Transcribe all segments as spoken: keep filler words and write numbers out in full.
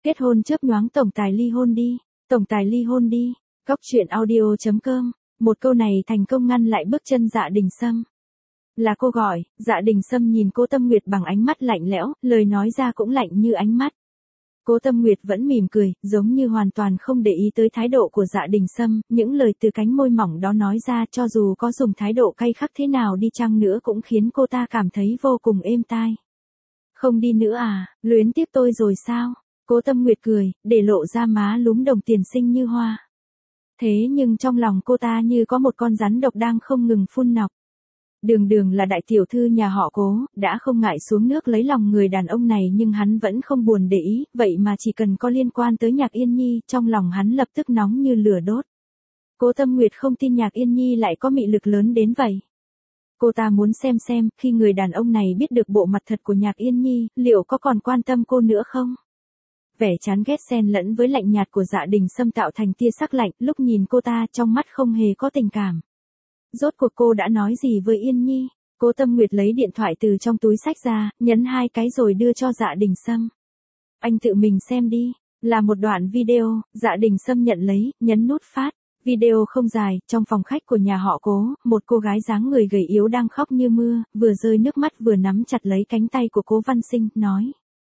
Kết hôn chớp nhoáng tổng tài ly hôn đi, tổng tài ly hôn đi. Góc truyện audio chấm com. Một câu này thành công ngăn lại bước chân Dạ Đình Sâm. Là cô gọi. Dạ Đình Sâm nhìn Cố Tâm Nguyệt bằng ánh mắt lạnh lẽo, lời nói ra cũng lạnh như ánh mắt. Cố Tâm Nguyệt vẫn mỉm cười, giống như hoàn toàn không để ý tới thái độ của Dạ Đình Sâm, những lời từ cánh môi mỏng đó nói ra cho dù có dùng thái độ cay khắc thế nào đi chăng nữa cũng khiến cô ta cảm thấy vô cùng êm tai. Không đi nữa à, luyến tiếc tôi rồi sao? Cố Tâm Nguyệt cười, để lộ ra má lúm đồng tiền xinh như hoa. Thế nhưng trong lòng cô ta như có một con rắn độc đang không ngừng phun nọc. Đường Đường là đại tiểu thư nhà họ Cố, đã không ngại xuống nước lấy lòng người đàn ông này nhưng hắn vẫn không buồn để ý, vậy mà chỉ cần có liên quan tới Nhạc Yên Nhi, trong lòng hắn lập tức nóng như lửa đốt. Cố Tâm Nguyệt không tin Nhạc Yên Nhi lại có mị lực lớn đến vậy. Cô ta muốn xem xem, khi người đàn ông này biết được bộ mặt thật của Nhạc Yên Nhi, liệu có còn quan tâm cô nữa không? Vẻ chán ghét xen lẫn với lạnh nhạt của Dạ Đình Sâm tạo thành tia sắc lạnh, lúc nhìn cô ta trong mắt không hề có tình cảm. Rốt cuộc cô đã nói gì với Yên Nhi? Cố Tâm Nguyệt lấy điện thoại từ trong túi xách ra, nhấn hai cái rồi đưa cho Dạ Đình Sâm. Anh tự mình xem đi, là một đoạn video. Dạ Đình Sâm nhận lấy, nhấn nút phát. Video không dài, trong phòng khách của nhà họ Cố, một cô gái dáng người gầy yếu đang khóc như mưa, vừa rơi nước mắt vừa nắm chặt lấy cánh tay của Cố Văn Sinh, nói.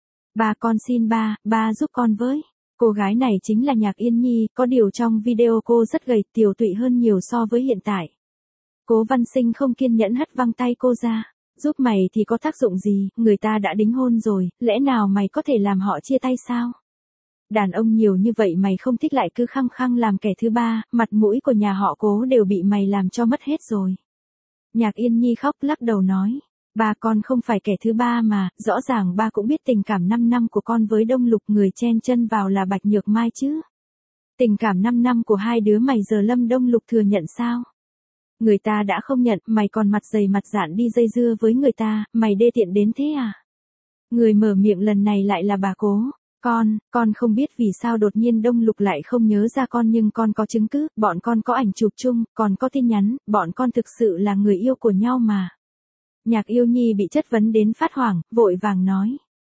Ba con xin ba, ba giúp con với. Cô gái này chính là Nhạc Yên Nhi, có điều trong video cô rất gầy, tiều tụy hơn nhiều so với hiện tại. Cố Văn Sinh không kiên nhẫn hất văng tay cô ra. Giúp mày thì có tác dụng gì, người ta đã đính hôn rồi, lẽ nào mày có thể làm họ chia tay sao? Đàn ông nhiều như vậy mày không thích lại cứ khăng khăng làm kẻ thứ ba, mặt mũi của nhà họ Cố đều bị mày làm cho mất hết rồi. Nhạc Yên Nhi khóc lắc đầu nói. Ba con không phải kẻ thứ ba mà, rõ ràng ba cũng biết tình cảm năm năm của con với Đông Lục, người chen chân vào là Bạch Nhược Mai chứ. Tình cảm năm năm của hai đứa mày giờ Lâm Đông Lục thừa nhận sao? Người ta đã không nhận, mày còn mặt dày mặt dạn đi dây dưa với người ta, mày đê tiện đến thế à? Người mở miệng lần này lại là bà Cố. Con, con không biết vì sao đột nhiên Đông Lục lại không nhớ ra con nhưng con có chứng cứ, bọn con có ảnh chụp chung, còn có tin nhắn, bọn con thực sự là người yêu của nhau mà. Nhạc Yêu Nhi bị chất vấn đến phát hoảng, vội vàng nói.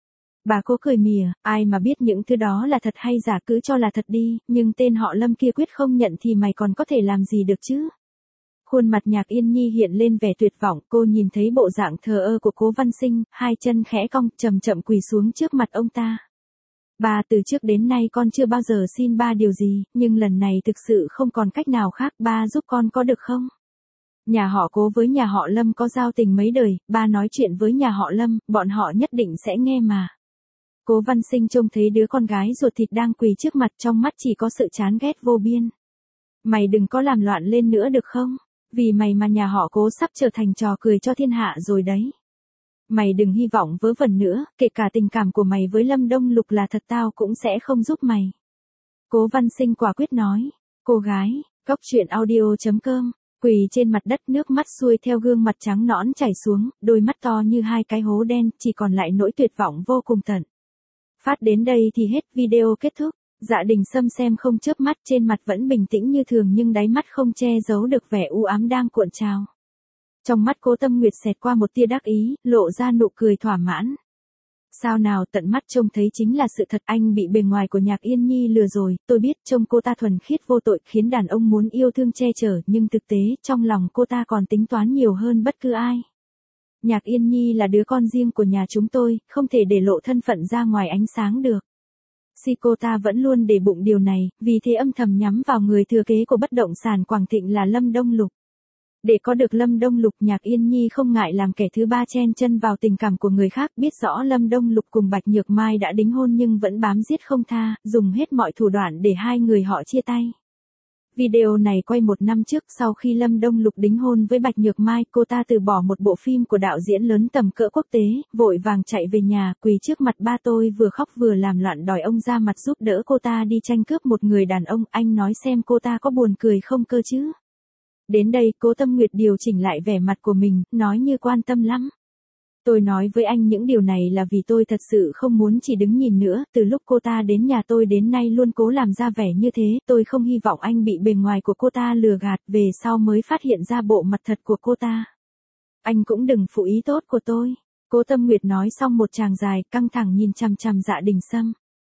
Bà Cố cười mỉa, ai mà biết những thứ đó là thật hay giả cứ cho là thật đi, nhưng tên họ Lâm kia quyết không nhận thì mày còn có thể làm gì được chứ? Khuôn mặt Nhạc Yên Nhi hiện lên vẻ tuyệt vọng, cô nhìn thấy bộ dạng thờ ơ của Cố Văn Sinh, hai chân khẽ cong, chậm chậm quỳ xuống trước mặt ông ta. Ba, từ trước đến nay con chưa bao giờ xin ba điều gì, nhưng lần này thực sự không còn cách nào khác, ba giúp con có được không? Nhà họ Cố với nhà họ Lâm có giao tình mấy đời, ba nói chuyện với nhà họ Lâm, bọn họ nhất định sẽ nghe mà. Cố Văn Sinh trông thấy đứa con gái ruột thịt đang quỳ trước mặt, trong mắt chỉ có sự chán ghét vô biên. Mày đừng có làm loạn lên nữa được không? Vì mày mà nhà họ Cố sắp trở thành trò cười cho thiên hạ rồi đấy. Mày đừng hy vọng vớ vẩn nữa, kể cả tình cảm của mày với Lâm Đông Lục là thật tao cũng sẽ không giúp mày. Cố Văn Sinh quả quyết nói. Cô gái. Góc truyện audio chấm com. Quỳ trên mặt đất, nước mắt xuôi theo gương mặt trắng nõn chảy xuống, đôi mắt to như hai cái hố đen, chỉ còn lại nỗi tuyệt vọng vô cùng tận. Phát đến đây thì hết, video kết thúc. Dạ Đình Sâm xem không chớp mắt, trên mặt vẫn bình tĩnh như thường nhưng đáy mắt không che giấu được vẻ u ám đang cuộn trào. Trong mắt Cố Tâm Nguyệt xẹt qua một tia đắc ý, lộ ra nụ cười thỏa mãn. Sao nào, tận mắt trông thấy chính là sự thật, anh bị bề ngoài của Nhạc Yên Nhi lừa rồi, tôi biết trông cô ta thuần khiết vô tội khiến đàn ông muốn yêu thương che chở, nhưng thực tế, trong lòng cô ta còn tính toán nhiều hơn bất cứ ai. Nhạc Yên Nhi là đứa con riêng của nhà chúng tôi, không thể để lộ thân phận ra ngoài ánh sáng được. Si cô ta vẫn luôn để bụng điều này, vì thế âm thầm nhắm vào người thừa kế của bất động sản Quảng Thịnh là Lâm Đông Lục. Để có được Lâm Đông Lục, Nhạc Yên Nhi không ngại làm kẻ thứ ba chen chân vào tình cảm của người khác, biết rõ Lâm Đông Lục cùng Bạch Nhược Mai đã đính hôn nhưng vẫn bám giết không tha, dùng hết mọi thủ đoạn để hai người họ chia tay. Video này quay một năm trước, sau khi Lâm Đông Lục đính hôn với Bạch Nhược Mai, cô ta từ bỏ một bộ phim của đạo diễn lớn tầm cỡ quốc tế, vội vàng chạy về nhà, quỳ trước mặt ba tôi vừa khóc vừa làm loạn đòi ông ra mặt giúp đỡ cô ta đi tranh cướp một người đàn ông, anh nói xem cô ta có buồn cười không cơ chứ? Đến đây, Cố Tâm Nguyệt điều chỉnh lại vẻ mặt của mình, nói như quan tâm lắm. Tôi nói với anh những điều này là vì tôi thật sự không muốn chỉ đứng nhìn nữa, từ lúc cô ta đến nhà tôi đến nay luôn cố làm ra vẻ như thế, tôi không hy vọng anh bị bề ngoài của cô ta lừa gạt, về sau mới phát hiện ra bộ mặt thật của cô ta. Anh cũng đừng phụ ý tốt của tôi. Cố Tâm Nguyệt nói xong một tràng dài, căng thẳng nhìn chằm chằm Dạ Đình Sâm.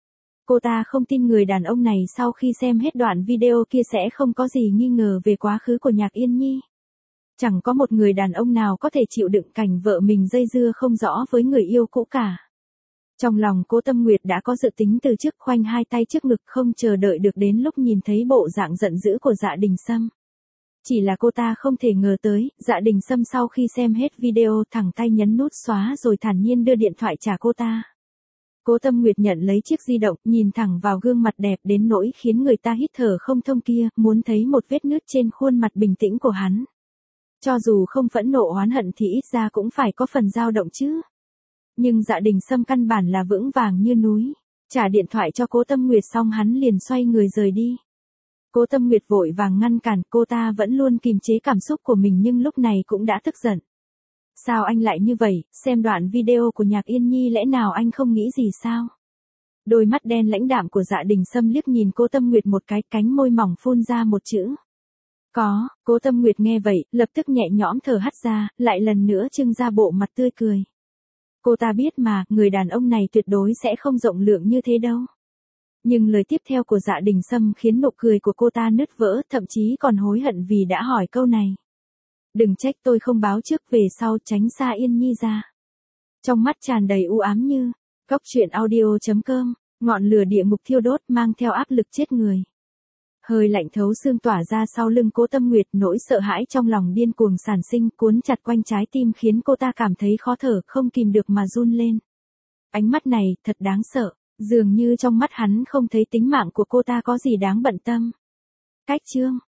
Cô ta không tin người đàn ông này sau khi xem hết đoạn video kia sẽ không có gì nghi ngờ về quá khứ của Nhạc Yên Nhi. Chẳng có một người đàn ông nào có thể chịu đựng cảnh vợ mình dây dưa không rõ với người yêu cũ cả. Trong lòng Cố Tâm Nguyệt đã có dự tính từ trước, khoanh hai tay trước ngực không chờ đợi được đến lúc nhìn thấy bộ dạng giận dữ của Dạ Đình Sâm. Chỉ là cô ta không thể ngờ tới, Dạ Đình Sâm sau khi xem hết video thẳng tay nhấn nút xóa rồi thản nhiên đưa điện thoại trả cô ta. Cố Tâm Nguyệt nhận lấy chiếc di động, nhìn thẳng vào gương mặt đẹp đến nỗi khiến người ta hít thở không thông kia, muốn thấy một vết nứt trên khuôn mặt bình tĩnh của hắn. Cho dù không phẫn nộ oán hận thì ít ra cũng phải có phần dao động chứ. Nhưng Dạ Đình Sâm căn bản là vững vàng như núi. Trả điện thoại cho Cố Tâm Nguyệt xong hắn liền xoay người rời đi. Cố Tâm Nguyệt vội vàng ngăn cản, cô ta vẫn luôn kìm chế cảm xúc của mình nhưng lúc này cũng đã tức giận. Sao anh lại như vậy, xem đoạn video của Nhạc Yên Nhi lẽ nào anh không nghĩ gì sao? Đôi mắt đen lãnh đạm của Dạ Đình Sâm liếc nhìn Cố Tâm Nguyệt một cái, cánh môi mỏng phun ra một chữ. Có, Cố Tâm Nguyệt nghe vậy, lập tức nhẹ nhõm thở hắt ra, lại lần nữa trưng ra bộ mặt tươi cười. Cô ta biết mà, người đàn ông này tuyệt đối sẽ không rộng lượng như thế đâu. Nhưng lời tiếp theo của Dạ Đình Sâm khiến nụ cười của cô ta nứt vỡ, thậm chí còn hối hận vì đã hỏi câu này. Đừng trách tôi không báo trước, về sau tránh xa Yên Nhi ra. Trong mắt tràn đầy u ám như, Góc truyện audio chấm com, ngọn lửa địa ngục thiêu đốt mang theo áp lực chết người. Hơi lạnh thấu xương tỏa ra sau lưng Cố Tâm Nguyệt, nỗi sợ hãi trong lòng điên cuồng sản sinh cuốn chặt quanh trái tim khiến cô ta cảm thấy khó thở, không kìm được mà run lên. Ánh mắt này thật đáng sợ, dường như trong mắt hắn không thấy tính mạng của cô ta có gì đáng bận tâm. Cách chương